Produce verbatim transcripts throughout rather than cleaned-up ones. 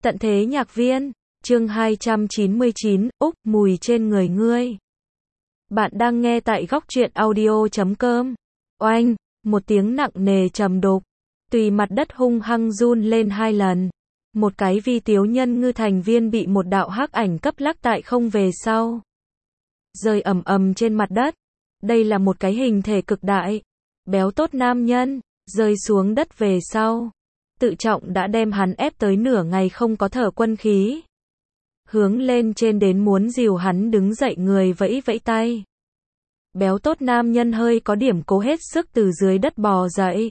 Tận thế nhạc viên, chương hai trăm chín mươi chín, Úc, mùi trên người ngươi. Bạn đang nghe tại góc truyện audio chấm com. Oanh, một tiếng nặng nề trầm đục, tùy mặt đất hung hăng run lên hai lần. Một cái vi tiếu nhân ngư thành viên bị một đạo hắc ảnh cấp lắc tại không về sau. Rơi ầm ầm trên mặt đất. Đây là một cái hình thể cực đại, béo tốt nam nhân, rơi xuống đất về sau. Tự trọng đã đem hắn ép tới nửa ngày không có thở quân khí. Hướng lên trên đến muốn dìu hắn đứng dậy, người vẫy vẫy tay. Béo tốt nam nhân hơi có điểm cố hết sức từ dưới đất bò dậy.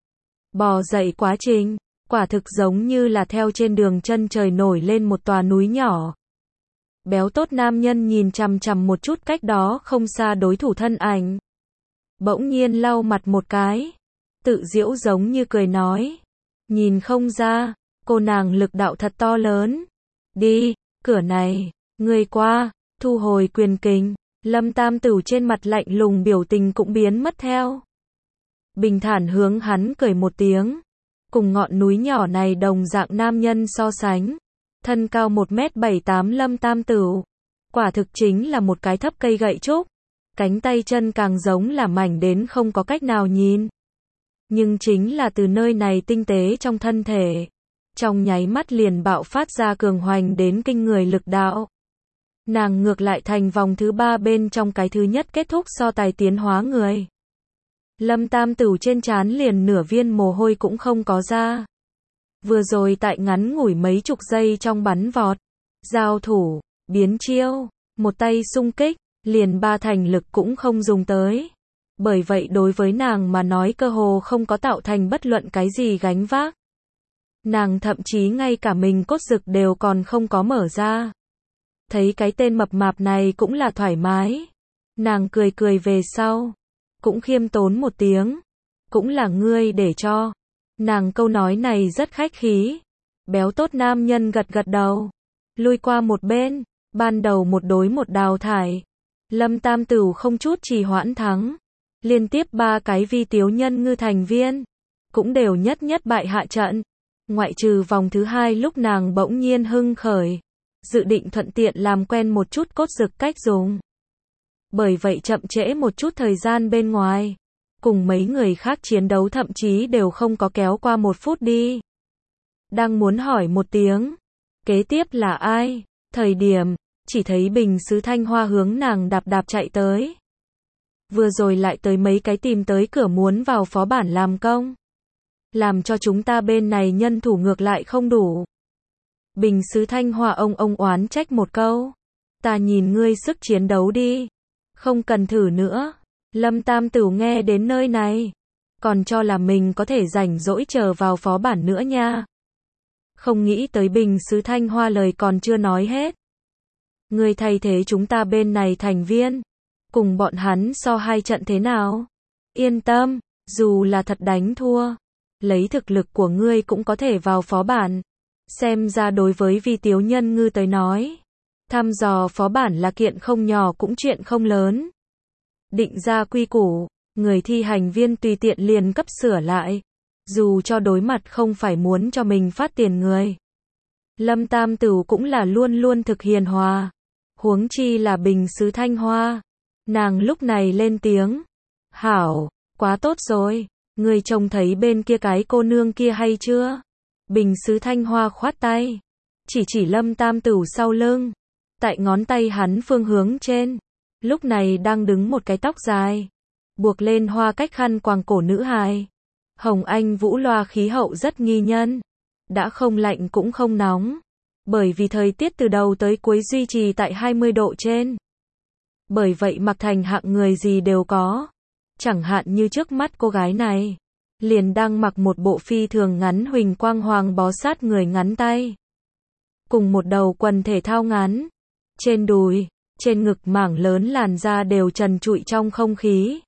Bò dậy quá trình, quả thực giống như là theo trên đường chân trời nổi lên một tòa núi nhỏ. Béo tốt nam nhân nhìn chằm chằm một chút cách đó không xa đối thủ thân ảnh. Bỗng nhiên lau mặt một cái. Tự giễu giống như cười nói. Nhìn không ra, cô nàng lực đạo thật to lớn. Đi, cửa này, người qua, thu hồi quyền kình. Lâm Tam Tửu trên mặt lạnh lùng biểu tình cũng biến mất theo. Bình thản hướng hắn cười một tiếng. Cùng ngọn núi nhỏ này đồng dạng nam nhân so sánh. Thân cao một mét bảy tám Lâm Tam Tửu. Quả thực chính là một cái thấp cây gậy trúc. Cánh tay chân càng giống là mảnh đến không có cách nào nhìn. Nhưng chính là từ nơi này tinh tế trong thân thể. Trong nháy mắt liền bạo phát ra cường hoành đến kinh người lực đạo. Nàng ngược lại thành vòng thứ ba bên trong cái thứ nhất kết thúc so tài tiến hóa người. Lâm Tam Tửu trên trán liền nửa viên mồ hôi cũng không có ra. Vừa rồi tại ngắn ngủi mấy chục giây trong bắn vọt, giao thủ, biến chiêu, một tay xung kích, liền ba thành lực cũng không dùng tới. Bởi vậy đối với nàng mà nói cơ hồ không có tạo thành bất luận cái gì gánh vác. Nàng thậm chí ngay cả mình cốt dực đều còn không có mở ra. Thấy cái tên mập mạp này cũng là thoải mái. Nàng cười cười về sau. Cũng khiêm tốn một tiếng. Cũng là ngươi để cho. Nàng câu nói này rất khách khí. Béo tốt nam nhân gật gật đầu. Lui qua một bên. Ban đầu một đối một đào thải. Lâm Tam Tửu không chút trì hoãn thắng. Liên tiếp ba cái vi tiếu nhân ngư thành viên. Cũng đều nhất nhất bại hạ trận. Ngoại trừ vòng thứ hai lúc nàng bỗng nhiên hưng khởi. Dự định thuận tiện làm quen một chút cốt dực cách dùng. Bởi vậy chậm trễ một chút thời gian bên ngoài. Cùng mấy người khác chiến đấu thậm chí đều không có kéo qua một phút đi. Đang muốn hỏi một tiếng. Kế tiếp là ai? Thời điểm, chỉ thấy bình sứ Thanh Hoa hướng nàng đạp đạp chạy tới. Vừa rồi lại tới mấy cái tìm tới cửa muốn vào phó bản làm công. Làm cho chúng ta bên này nhân thủ ngược lại không đủ. Bình sứ Thanh Hoa ông ông oán trách một câu. Ta nhìn ngươi sức chiến đấu đi. Không cần thử nữa. Lâm Tam Tửu nghe đến nơi này. Còn cho là mình có thể rảnh rỗi chờ vào phó bản nữa nha. Không nghĩ tới bình sứ Thanh Hoa lời còn chưa nói hết. Ngươi thay thế chúng ta bên này thành viên. Cùng bọn hắn so hai trận thế nào? Yên tâm, dù là thật đánh thua. Lấy thực lực của ngươi cũng có thể vào phó bản. Xem ra đối với vi tiếu nhân ngư tới nói. Thăm dò phó bản là kiện không nhỏ cũng chuyện không lớn. Định ra quy củ, người thi hành viên tùy tiện liền cấp sửa lại. Dù cho đối mặt không phải muốn cho mình phát tiền người. Lâm Tam Tửu cũng là luôn luôn thực hiền hòa. Huống chi là bình sứ Thanh Hoa. Nàng lúc này lên tiếng. Hảo, quá tốt rồi. Người trông thấy bên kia cái cô nương kia hay chưa? Bình sứ Thanh Hoa khoát tay. Chỉ chỉ Lâm Tam Tửu sau lưng. Tại ngón tay hắn phương hướng trên. Lúc này đang đứng một cái tóc dài. Buộc lên hoa cách khăn quàng cổ nữ hài. Hồng Anh Vũ loa khí hậu rất nghi nhân. Đã không lạnh cũng không nóng. Bởi vì thời tiết từ đầu tới cuối duy trì tại hai mươi độ trên. Bởi vậy mặc thành hạng người gì đều có. Chẳng hạn như trước mắt cô gái này. Liền đang mặc một bộ phi thường ngắn huỳnh quang hoàng bó sát người ngắn tay. Cùng một đầu quần thể thao ngắn. Trên đùi, trên ngực mảng lớn làn da đều trần trụi trong không khí.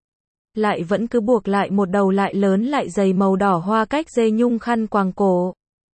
Lại vẫn cứ buộc lại một đầu lại lớn lại dày màu đỏ hoa cách dây nhung khăn quàng cổ.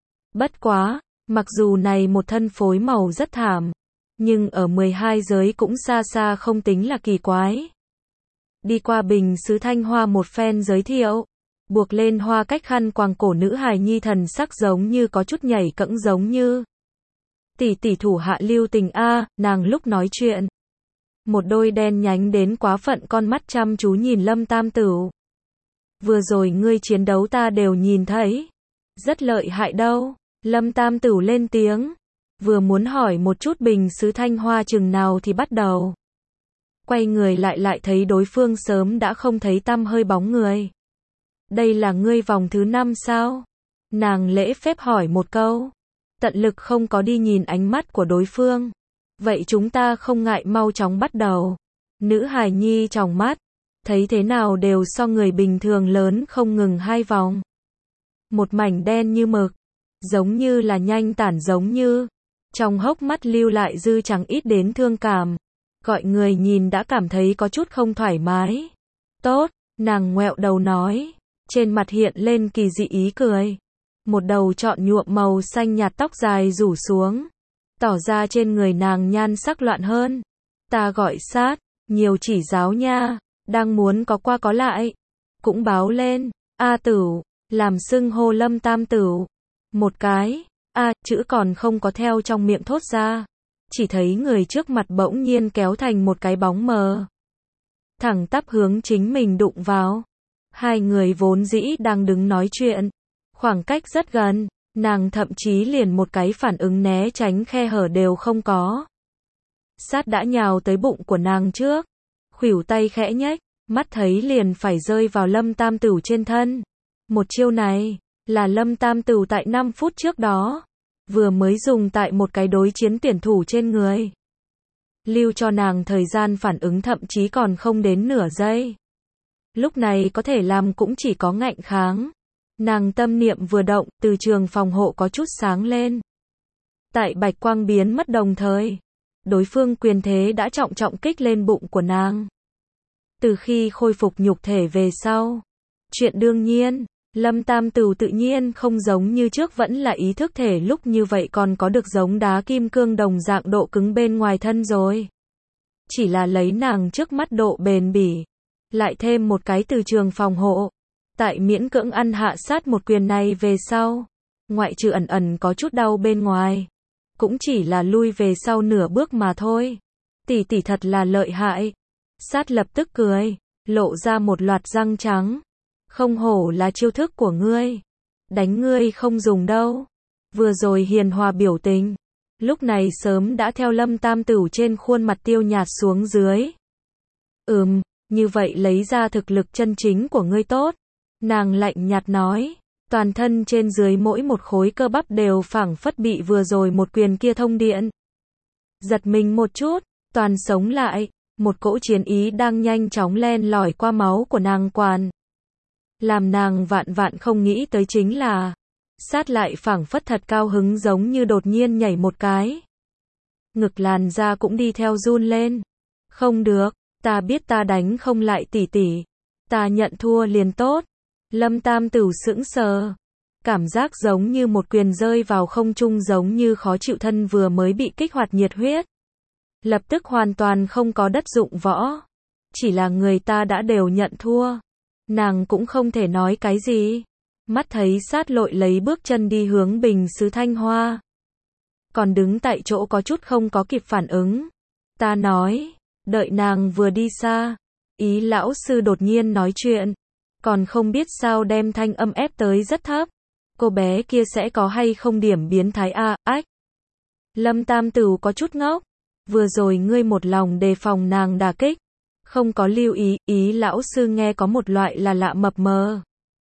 Bất quá, mặc dù này một thân phối màu rất thảm. Nhưng ở mười hai giới cũng xa xa không tính là kỳ quái. Đi qua bình sứ Thanh Hoa một phen giới thiệu. buộc lên hoa cách khăn quàng cổ nữ hài nhi thần sắc giống như có chút nhảy cẫng giống như. Tỷ tỷ thủ hạ lưu tình a, nàng lúc nói chuyện. Một đôi đen nhánh đến quá phận con mắt chăm chú nhìn Lâm Tam Tửu. Vừa rồi ngươi chiến đấu ta đều nhìn thấy. Rất lợi hại đâu. Lâm Tam Tửu lên tiếng. Vừa muốn hỏi một chút bình sứ thanh hoa chừng nào thì bắt đầu. Quay người lại lại thấy đối phương sớm đã không thấy tăm hơi bóng người. Đây là ngươi vòng thứ năm sao? Nàng lễ phép hỏi một câu. Tận lực không có đi nhìn ánh mắt của đối phương. Vậy chúng ta không ngại mau chóng bắt đầu. Nữ hài nhi tròng mắt. Thấy thế nào đều so người bình thường lớn không ngừng hai vòng. Một mảnh đen như mực. Giống như là nhanh tản giống như. Trong hốc mắt lưu lại dư chẳng ít đến thương cảm. Gọi người nhìn đã cảm thấy có chút không thoải mái. Tốt, nàng ngoẹo đầu nói. Trên mặt hiện lên kỳ dị ý cười. Một đầu trọn nhuộm màu xanh nhạt tóc dài rủ xuống. Tỏ ra trên người nàng nhan sắc loạn hơn. Ta gọi sát, nhiều chỉ giáo nha. Đang muốn có qua có lại. Cũng báo lên. A Tửu, làm xưng hô Lâm Tam Tửu. Một cái. A, chữ còn không có theo trong miệng thốt ra. Chỉ thấy người trước mặt bỗng nhiên kéo thành một cái bóng mờ. Thẳng tắp hướng chính mình đụng vào. Hai người vốn dĩ đang đứng nói chuyện. Khoảng cách rất gần. Nàng thậm chí liền một cái phản ứng né tránh khe hở đều không có. Sát đã nhào tới bụng của nàng trước. Khuỷu tay khẽ nhếch. Mắt thấy liền phải rơi vào Lâm Tam Tửu trên thân. Một chiêu này. Là Lâm Tam Tửu tại năm phút trước đó. Vừa mới dùng tại một cái đối chiến tuyển thủ trên người. Lưu cho nàng thời gian phản ứng thậm chí còn không đến nửa giây. Lúc này có thể làm cũng chỉ có ngạnh kháng. Nàng tâm niệm vừa động, từ trường phòng hộ có chút sáng lên. Tại bạch quang biến mất đồng thời. Đối phương quyền thế đã trọng trọng kích lên bụng của nàng. Từ khi khôi phục nhục thể về sau. Chuyện đương nhiên. Lâm Tam Tửu tự nhiên không giống như trước vẫn là ý thức thể lúc như vậy còn có được giống đá kim cương đồng dạng độ cứng bên ngoài thân rồi. Chỉ là lấy nàng trước mắt độ bền bỉ. Lại thêm một cái từ trường phòng hộ. Tại miễn cưỡng ăn hạ sát một quyền này về sau. Ngoại trừ ẩn ẩn có chút đau bên ngoài. Cũng chỉ là lui về sau nửa bước mà thôi. Tỷ tỷ thật là lợi hại. Sát lập tức cười. Lộ ra một loạt răng trắng. Không hổ là chiêu thức của ngươi. Đánh ngươi không dùng đâu. Vừa rồi hiền hòa biểu tình. Lúc này sớm đã theo Lâm Tam Tửu trên khuôn mặt tiêu nhạt xuống dưới. Ừm, như vậy lấy ra thực lực chân chính của ngươi tốt. Nàng lạnh nhạt nói. Toàn thân trên dưới mỗi một khối cơ bắp đều phảng phất bị vừa rồi một quyền kia thông điện. Giật mình một chút, toàn sống lại. Một cỗ chiến ý đang nhanh chóng len lỏi qua máu của nàng quàn. Làm nàng vạn vạn không nghĩ tới chính là. Sát lại phảng phất thật cao hứng giống như đột nhiên nhảy một cái. Ngực làn da cũng đi theo run lên. Không được, ta biết ta đánh không lại tỷ tỷ. Ta nhận thua liền tốt. Lâm Tam Tửu sững sờ. Cảm giác giống như một quyền rơi vào không trung giống như khó chịu thân vừa mới bị kích hoạt nhiệt huyết. Lập tức hoàn toàn không có đất dụng võ. Chỉ là người ta đã đều nhận thua. Nàng cũng không thể nói cái gì. Mắt thấy sát lội lấy bước chân đi hướng bình sứ thanh hoa. Còn đứng tại chỗ có chút không có kịp phản ứng. Ta nói, đợi nàng vừa đi xa. Ý lão sư đột nhiên nói chuyện. Còn không biết sao đem thanh âm ép tới rất thấp. Cô bé kia sẽ có hay không điểm biến thái a, à, ách. Lâm Tam Tửu có chút ngốc. Vừa rồi ngươi một lòng đề phòng nàng đả kích. Không có lưu ý, ý lão sư nghe có một loại là lạ mập mờ.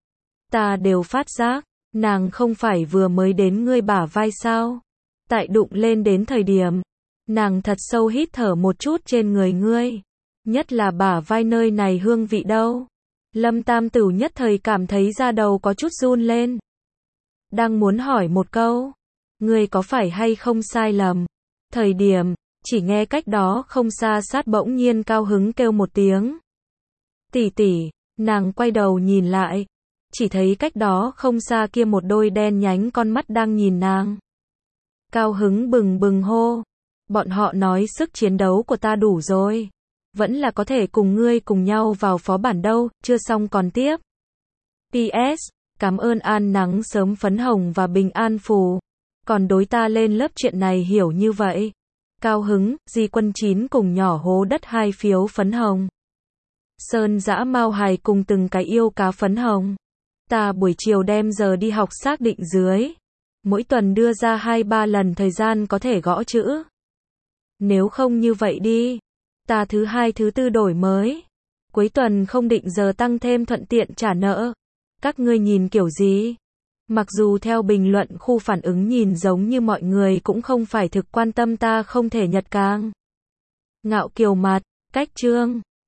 Ta đều phát giác, nàng không phải vừa mới đến ngươi bả vai sao. Tại đụng lên đến thời điểm, nàng thật sâu hít thở một chút trên người ngươi. Nhất là bả vai nơi này hương vị đâu. Lâm Tam Tửu nhất thời cảm thấy da đầu có chút run lên. Đang muốn hỏi một câu. Ngươi có phải hay không sai lầm. Thời điểm, chỉ nghe cách đó không xa sát bỗng nhiên cao hứng kêu một tiếng. Tỷ tỷ, nàng quay đầu nhìn lại. Chỉ thấy cách đó không xa kia một đôi đen nhánh con mắt đang nhìn nàng. Cao hứng bừng bừng hô. Bọn họ nói sức chiến đấu của ta đủ rồi. Vẫn là có thể cùng ngươi cùng nhau vào phó bản đâu, chưa xong còn tiếp. pê ét. Cảm ơn An nắng sớm phấn hồng và bình an phù. Còn đối ta lên lớp chuyện này hiểu như vậy. Cao hứng, Di Quân chín cùng nhỏ hố đất hai phiếu phấn hồng. Sơn dã Mao Hài cùng từng cái yêu cá phấn hồng. Ta buổi chiều đem giờ đi học xác định dưới. Mỗi tuần đưa ra hai ba lần thời gian có thể gõ chữ. Nếu không như vậy đi. Ta thứ hai thứ tư đổi mới. Cuối tuần không định giờ tăng thêm thuận tiện trả nợ. Các ngươi nhìn kiểu gì? Mặc dù theo bình luận khu phản ứng nhìn giống như mọi người cũng không phải thực quan tâm ta không thể nhật càng. Ngạo kiều mặt, cách chương.